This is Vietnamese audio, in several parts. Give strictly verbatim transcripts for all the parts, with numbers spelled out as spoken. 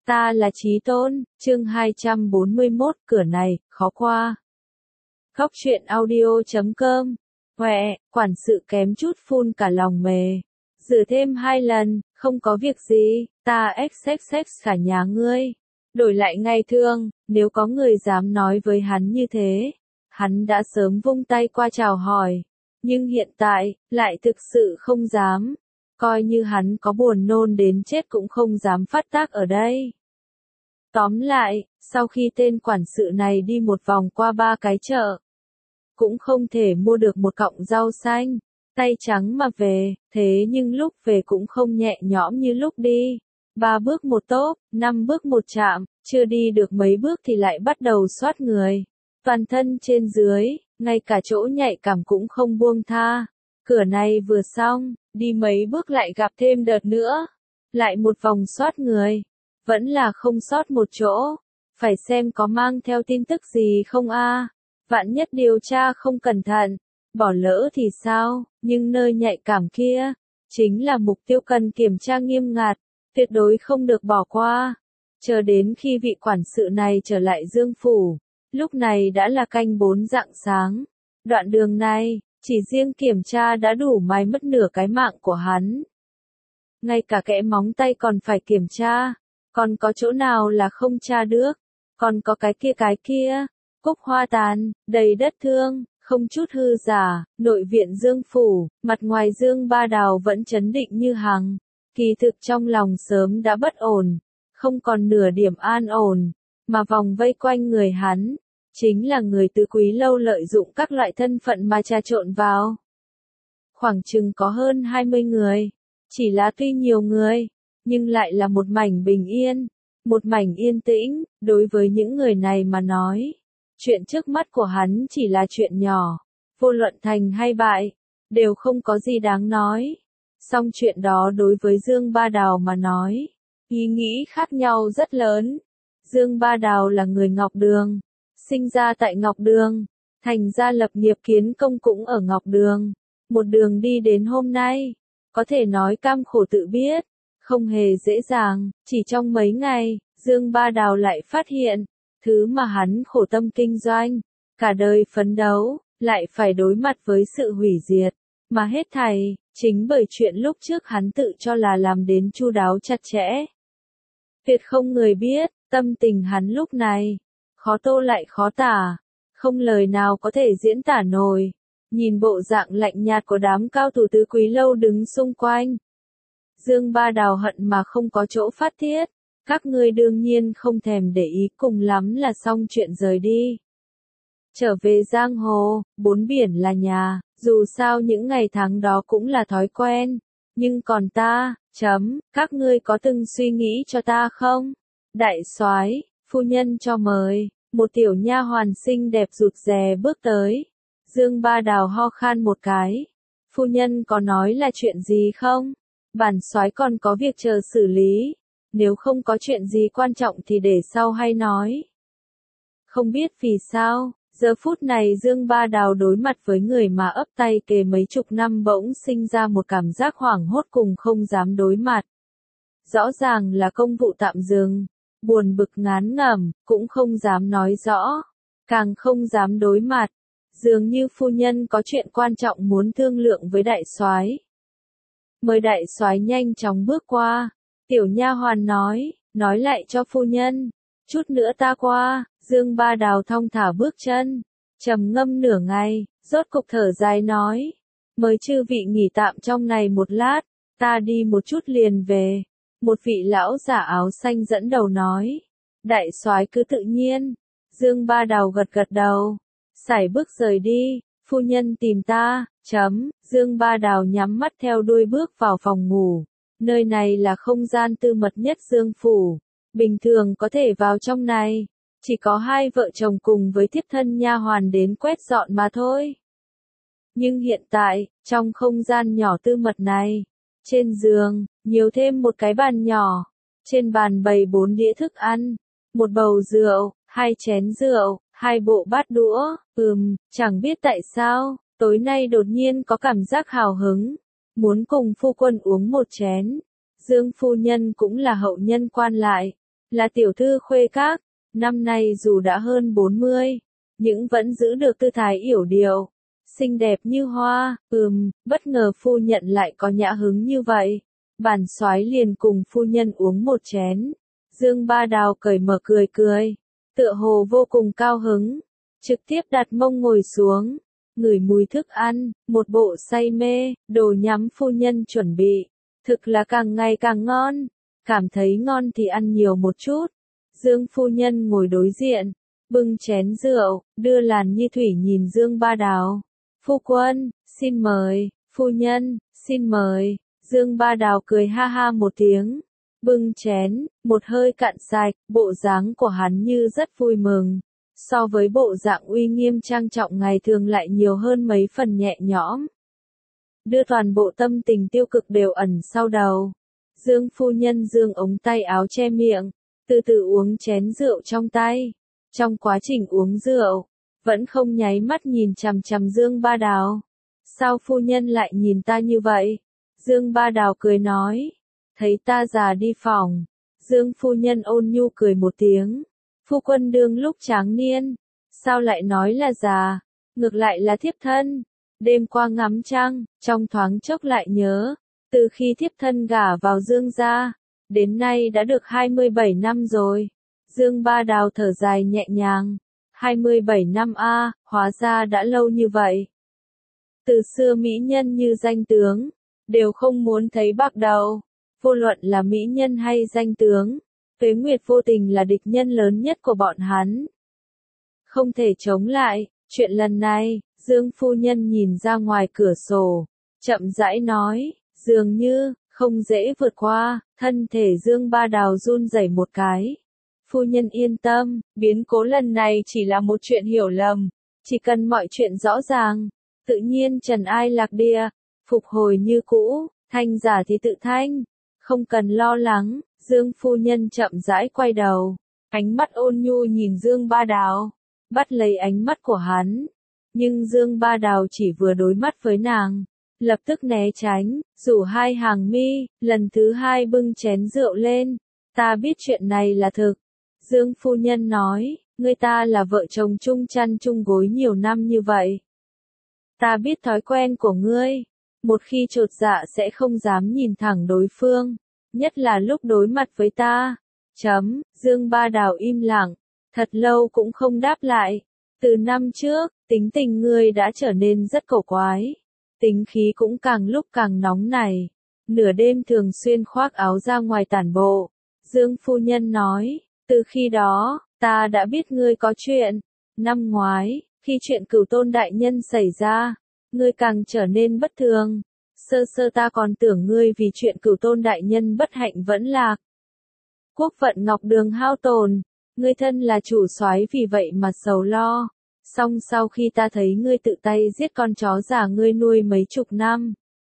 Ta là Chí Tôn, chương hai trăm bốn mươi mốt, cửa này, khó qua. Khóc chuyện audio chấm com. Quẹ, quản sự kém chút phun cả lòng mề. Rửa thêm hai lần, không có việc gì, ta xxx cả nhà ngươi. Đổi lại ngày thường, nếu có người dám nói với hắn như thế, hắn đã sớm vung tay qua chào hỏi. Nhưng hiện tại, lại thực sự không dám. Coi như hắn có buồn nôn đến chết cũng không dám phát tác ở đây. Tóm lại, sau khi tên quản sự này đi một vòng qua ba cái chợ, cũng không thể mua được một cọng rau xanh, tay trắng mà về, thế nhưng lúc về cũng không nhẹ nhõm như lúc đi. Ba bước một tốp, năm bước một chạm, chưa đi được mấy bước thì lại bắt đầu xoát người. Toàn thân trên dưới, ngay cả chỗ nhạy cảm cũng không buông tha. Cửa này vừa xong, đi mấy bước lại gặp thêm đợt nữa. Lại một vòng xoát người. Vẫn là không sót một chỗ. Phải xem có mang theo tin tức gì không a? Vạn nhất điều tra không cẩn thận, bỏ lỡ thì sao? Nhưng nơi nhạy cảm kia, chính là mục tiêu cần kiểm tra nghiêm ngặt, tuyệt đối không được bỏ qua. Chờ đến khi vị quản sự này trở lại Dương Phủ, lúc này đã là canh bốn rạng sáng. Đoạn đường này, chỉ riêng kiểm tra đã đủ mài mất nửa cái mạng của hắn. Ngay cả kẽ móng tay còn phải kiểm tra, còn có chỗ nào là không tra được, còn có cái kia cái kia, cúc hoa tàn, đầy đất thương, không chút hư giả, nội viện Dương Phủ, mặt ngoài Dương Ba Đào vẫn trấn định như hằng, kỳ thực trong lòng sớm đã bất ổn, không còn nửa điểm an ổn, mà vòng vây quanh người hắn, chính là người tứ quý lâu lợi dụng các loại thân phận mà trà trộn vào. Khoảng chừng có hơn hai mươi người, chỉ là tuy nhiều người, nhưng lại là một mảnh bình yên, một mảnh yên tĩnh, đối với những người này mà nói. Chuyện trước mắt của hắn chỉ là chuyện nhỏ, vô luận thành hay bại, đều không có gì đáng nói. Song chuyện đó đối với Dương Ba Đào mà nói, ý nghĩ khác nhau rất lớn. Dương Ba Đào là người Ngọc Đường, sinh ra tại Ngọc Đường, thành ra lập nghiệp kiến công cũng ở Ngọc Đường. Một đường đi đến hôm nay, có thể nói cam khổ tự biết, không hề dễ dàng, chỉ trong mấy ngày, Dương Ba Đào lại phát hiện, thứ mà hắn khổ tâm kinh doanh, cả đời phấn đấu, lại phải đối mặt với sự hủy diệt, mà hết thảy, chính bởi chuyện lúc trước hắn tự cho là làm đến chu đáo chặt chẽ. Tuyệt không người biết, tâm tình hắn lúc này, khó tô lại khó tả, không lời nào có thể diễn tả nổi. Nhìn bộ dạng lạnh nhạt của đám cao thủ tứ quý lâu đứng xung quanh, Dương Ba Đào hận mà không có chỗ phát tiết. Các ngươi đương nhiên không thèm để ý, cùng lắm là xong chuyện rời đi. Trở về giang hồ, bốn biển là nhà, dù sao những ngày tháng đó cũng là thói quen. Nhưng còn ta, chấm, các ngươi có từng suy nghĩ cho ta không? Đại soái, phu nhân cho mời. Một tiểu nha hoàn xinh đẹp rụt rè bước tới. Dương Ba Đào ho khan một cái. Phu nhân có nói là chuyện gì không? Bản soái còn có việc chờ xử lý. Nếu không có chuyện gì quan trọng thì để sau hay nói. Không biết vì sao, giờ phút này Dương Ba Đào đối mặt với người mà ấp tay kề mấy chục năm bỗng sinh ra một cảm giác hoảng hốt cùng không dám đối mặt. Rõ ràng là công vụ tạm dừng, buồn bực ngán ngẩm, cũng không dám nói rõ, càng không dám đối mặt. Dường như phu nhân có chuyện quan trọng muốn thương lượng với đại soái. Mời đại soái nhanh chóng bước qua. Tiểu nha hoàn nói, nói lại cho phu nhân, chút nữa ta qua. Dương Ba Đào thong thả bước chân, trầm ngâm nửa ngày, rốt cục thở dài nói, mời chư vị nghỉ tạm trong này một lát, ta đi một chút liền về. Một vị lão giả áo xanh dẫn đầu nói, đại soái cứ tự nhiên. Dương Ba Đào gật gật đầu, sải bước rời đi. Phu nhân tìm ta, chấm. Dương Ba Đào nhắm mắt theo đuôi bước vào phòng ngủ. Nơi này là không gian tư mật nhất Dương Phủ, bình thường có thể vào trong này, chỉ có hai vợ chồng cùng với thiếp thân nha hoàn đến quét dọn mà thôi. Nhưng hiện tại, trong không gian nhỏ tư mật này, trên giường, nhiều thêm một cái bàn nhỏ, trên bàn bày bốn đĩa thức ăn, một bầu rượu, hai chén rượu, hai bộ bát đũa. Ừm, chẳng biết tại sao, tối nay đột nhiên có cảm giác hào hứng. Muốn cùng phu quân uống một chén. Dương phu nhân cũng là hậu nhân quan lại, là tiểu thư khuê các, năm nay dù đã hơn bốn mươi, nhưng vẫn giữ được tư thái yểu điệu, xinh đẹp như hoa. Ừm, bất ngờ phu nhận lại có nhã hứng như vậy. Bản soái liền cùng phu nhân uống một chén. Dương Ba Đào cởi mở cười cười, tựa hồ vô cùng cao hứng, trực tiếp đặt mông ngồi xuống, ngửi mùi thức ăn, một bộ say mê, đồ nhắm phu nhân chuẩn bị, thực là càng ngày càng ngon, cảm thấy ngon thì ăn nhiều một chút. Dương phu nhân ngồi đối diện, bưng chén rượu, đưa Làn Như Thủy nhìn Dương Ba Đào. Phu quân, xin mời, phu nhân, xin mời. Dương Ba Đào cười ha ha một tiếng, bưng chén, một hơi cạn sạch, bộ dáng của hắn như rất vui mừng. So với bộ dạng uy nghiêm trang trọng ngày thường lại nhiều hơn mấy phần nhẹ nhõm. Đưa toàn bộ tâm tình tiêu cực đều ẩn sau đầu. Dương phu nhân dương ống tay áo che miệng, từ từ uống chén rượu trong tay. Trong quá trình uống rượu, vẫn không nháy mắt nhìn chằm chằm Dương Ba Đào. Sao phu nhân lại nhìn ta như vậy? Dương Ba Đào cười nói. Thấy ta già đi phòng. Dương phu nhân ôn nhu cười một tiếng. Phu quân đương lúc tráng niên. Sao lại nói là già? Ngược lại là thiếp thân. Đêm qua ngắm trăng, trong thoáng chốc lại nhớ. Từ khi thiếp thân gả vào Dương gia, đến nay đã được hai mươi bảy năm rồi. Dương Ba Đào thở dài nhẹ nhàng. hai mươi bảy năm a, hóa ra đã lâu như vậy. Từ xưa mỹ nhân như danh tướng, đều không muốn thấy bạc đầu. Vô luận là mỹ nhân hay danh tướng, Tuế Nguyệt vô tình là địch nhân lớn nhất của bọn hắn. Không thể chống lại, chuyện lần này, Dương phu nhân nhìn ra ngoài cửa sổ, chậm rãi nói, dường như, không dễ vượt qua, thân thể Dương Ba Đào run rẩy một cái. Phu nhân yên tâm, biến cố lần này chỉ là một chuyện hiểu lầm, chỉ cần mọi chuyện rõ ràng, tự nhiên trần ai lạc địa, phục hồi như cũ, thanh giả thì tự thanh, không cần lo lắng. Dương phu nhân chậm rãi quay đầu, ánh mắt ôn nhu nhìn Dương Ba Đào, bắt lấy ánh mắt của hắn, nhưng Dương Ba Đào chỉ vừa đối mắt với nàng, lập tức né tránh, rủ hai hàng mi, lần thứ hai bưng chén rượu lên. Ta biết chuyện này là thực. Dương phu nhân nói, ngươi ta là vợ chồng chung chăn chung gối nhiều năm như vậy. Ta biết thói quen của ngươi, một khi chột dạ sẽ không dám nhìn thẳng đối phương, nhất là lúc đối mặt với ta. Chấm, Dương Ba Đào im lặng, thật lâu cũng không đáp lại. Từ năm trước, tính tình ngươi đã trở nên rất cổ quái, tính khí cũng càng lúc càng nóng nảy, nửa đêm thường xuyên khoác áo ra ngoài tản bộ. Dương phu nhân nói, từ khi đó, ta đã biết ngươi có chuyện. Năm ngoái, khi chuyện Cửu Tôn đại nhân xảy ra, ngươi càng trở nên bất thường. Sơ sơ ta còn tưởng ngươi vì chuyện Cửu Tôn đại nhân bất hạnh vẫn lạc. Quốc vận Ngọc Đường hao tổn, ngươi thân là chủ soái vì vậy mà sầu lo. Song sau khi ta thấy ngươi tự tay giết con chó già ngươi nuôi mấy chục năm,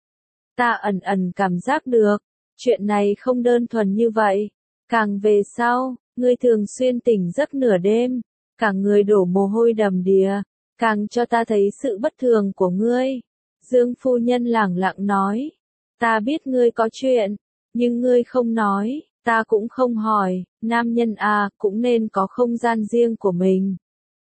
ta ẩn ẩn cảm giác được, chuyện này không đơn thuần như vậy. Càng về sau, ngươi thường xuyên tỉnh giấc nửa đêm, cả người đổ mồ hôi đầm đìa, càng cho ta thấy sự bất thường của ngươi. Dương phu nhân lẳng lặng nói, ta biết ngươi có chuyện, nhưng ngươi không nói, ta cũng không hỏi, nam nhân à, cũng nên có không gian riêng của mình.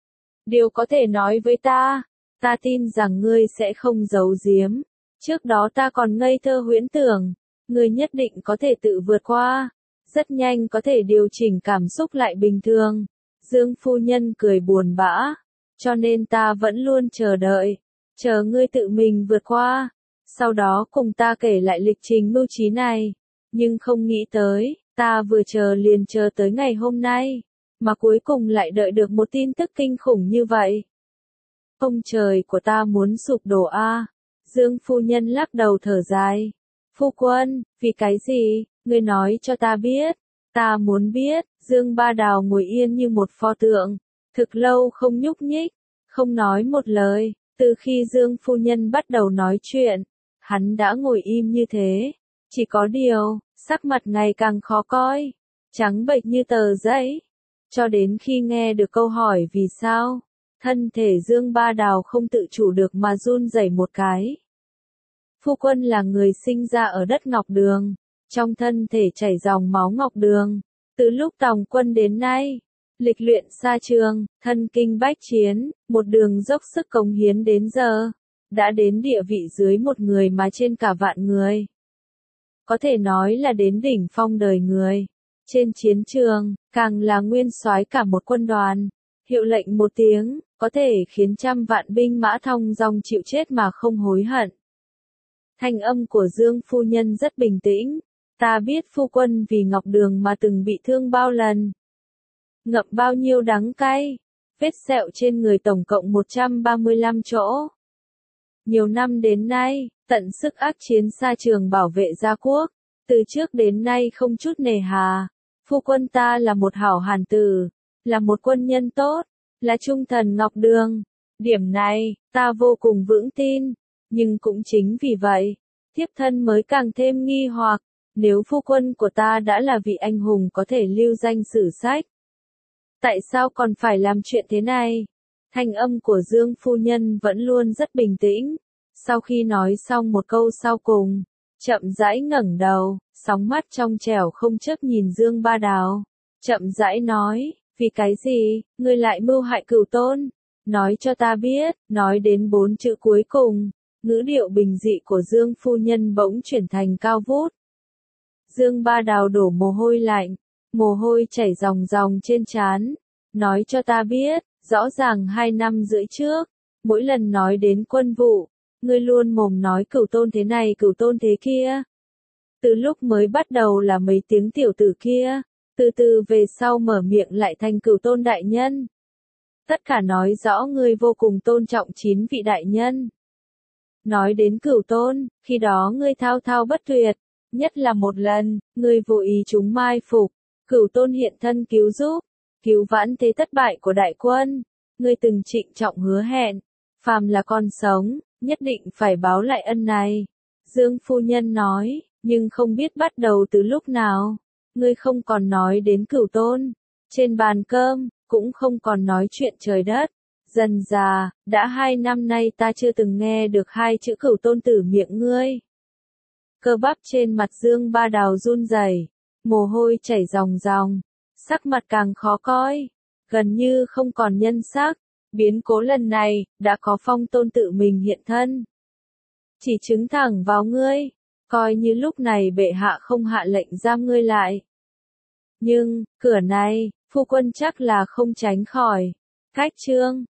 Điều có thể nói với ta, ta tin rằng ngươi sẽ không giấu giếm. Trước đó ta còn ngây thơ huyễn tưởng, ngươi nhất định có thể tự vượt qua, rất nhanh có thể điều chỉnh cảm xúc lại bình thường. Dương phu nhân cười buồn bã, cho nên ta vẫn luôn chờ đợi, chờ ngươi tự mình vượt qua, sau đó cùng ta kể lại lịch trình mưu trí này. Nhưng không nghĩ tới, ta vừa chờ liền chờ tới ngày hôm nay, mà cuối cùng lại đợi được một tin tức kinh khủng như vậy. Ông trời của ta muốn sụp đổ a. Dương phu nhân lắc đầu thở dài. Phu quân, vì cái gì, ngươi nói cho ta biết. Ta muốn biết. Dương Ba Đào ngồi yên như một pho tượng, thực lâu không nhúc nhích, không nói một lời. Từ khi Dương phu nhân bắt đầu nói chuyện, hắn đã ngồi im như thế. Chỉ có điều, sắc mặt ngày càng khó coi, trắng bệch như tờ giấy. Cho đến khi nghe được câu hỏi vì sao, thân thể Dương Ba Đào không tự chủ được mà run rẩy một cái. Phu quân là người sinh ra ở đất Ngọc Đường, trong thân thể chảy dòng máu Ngọc Đường, Từ lúc tòng quân đến nay, lịch luyện xa trường, thân kinh bách chiến, một đường dốc sức cống hiến đến giờ, đã đến địa vị dưới một người mà trên cả vạn người. Có thể nói là đến đỉnh phong đời người. Trên chiến trường, càng là nguyên soái cả một quân đoàn. Hiệu lệnh một tiếng, có thể khiến trăm vạn binh mã thong dong chịu chết mà không hối hận. Thanh âm của Dương phu nhân rất bình tĩnh. Ta biết phu quân vì Ngọc Đường mà từng bị thương bao lần. Ngậm bao nhiêu đắng cay. Vết sẹo trên người tổng cộng một trăm ba mươi lăm chỗ. Nhiều năm đến nay, tận sức ác chiến xa trường bảo vệ gia quốc. Từ trước đến nay không chút nề hà. Phu quân ta là một hảo hàn tử, là một quân nhân tốt, là trung thần Ngọc Đường. Điểm này, ta vô cùng vững tin. Nhưng cũng chính vì vậy, thiếp thân mới càng thêm nghi hoặc. Nếu phu quân của ta đã là vị anh hùng có thể lưu danh sử sách, tại sao còn phải làm chuyện thế này? Thanh âm của Dương phu nhân vẫn luôn rất bình tĩnh. Sau khi nói xong một câu sau cùng, chậm rãi ngẩng đầu, sóng mắt trong trẻo không chớp nhìn Dương Ba Đào. Chậm rãi nói, vì cái gì, ngươi lại mưu hại Cửu Tôn? Nói cho ta biết, nói đến bốn chữ cuối cùng, ngữ điệu bình dị của Dương phu nhân bỗng chuyển thành cao vút. Dương Ba Đào đổ mồ hôi lạnh, mồ hôi chảy ròng ròng trên trán. Nói cho ta biết, rõ ràng hai năm rưỡi trước, mỗi lần nói đến quân vụ, ngươi luôn mồm nói Cửu Tôn thế này Cửu Tôn thế kia. Từ lúc mới bắt đầu là mấy tiếng tiểu tử kia, từ từ về sau mở miệng lại thành Cửu Tôn đại nhân. Tất cả nói rõ ngươi vô cùng tôn trọng chín vị đại nhân. Nói đến Cửu Tôn, khi đó ngươi thao thao bất tuyệt, nhất là một lần, ngươi vô ý chúng mai phục, Cửu Tôn hiện thân cứu giúp, cứu vãn thế thất bại của đại quân. Ngươi từng trịnh trọng hứa hẹn, phàm là con sống, nhất định phải báo lại ân này. Dương phu nhân nói, nhưng không biết bắt đầu từ lúc nào, ngươi không còn nói đến Cửu Tôn. Trên bàn cơm, cũng không còn nói chuyện trời đất. Dần già, đã hai năm nay ta chưa từng nghe được hai chữ Cửu Tôn từ miệng ngươi. Cơ bắp trên mặt Dương Ba Đào run rẩy, mồ hôi chảy ròng ròng, sắc mặt càng khó coi, gần như không còn nhân sắc. Biến cố lần này, đã có Phong Tôn tự mình hiện thân. Chỉ chứng thẳng vào ngươi, coi như lúc này bệ hạ không hạ lệnh giam ngươi lại. Nhưng, cửa này, phu quân chắc là không tránh khỏi. Cách chương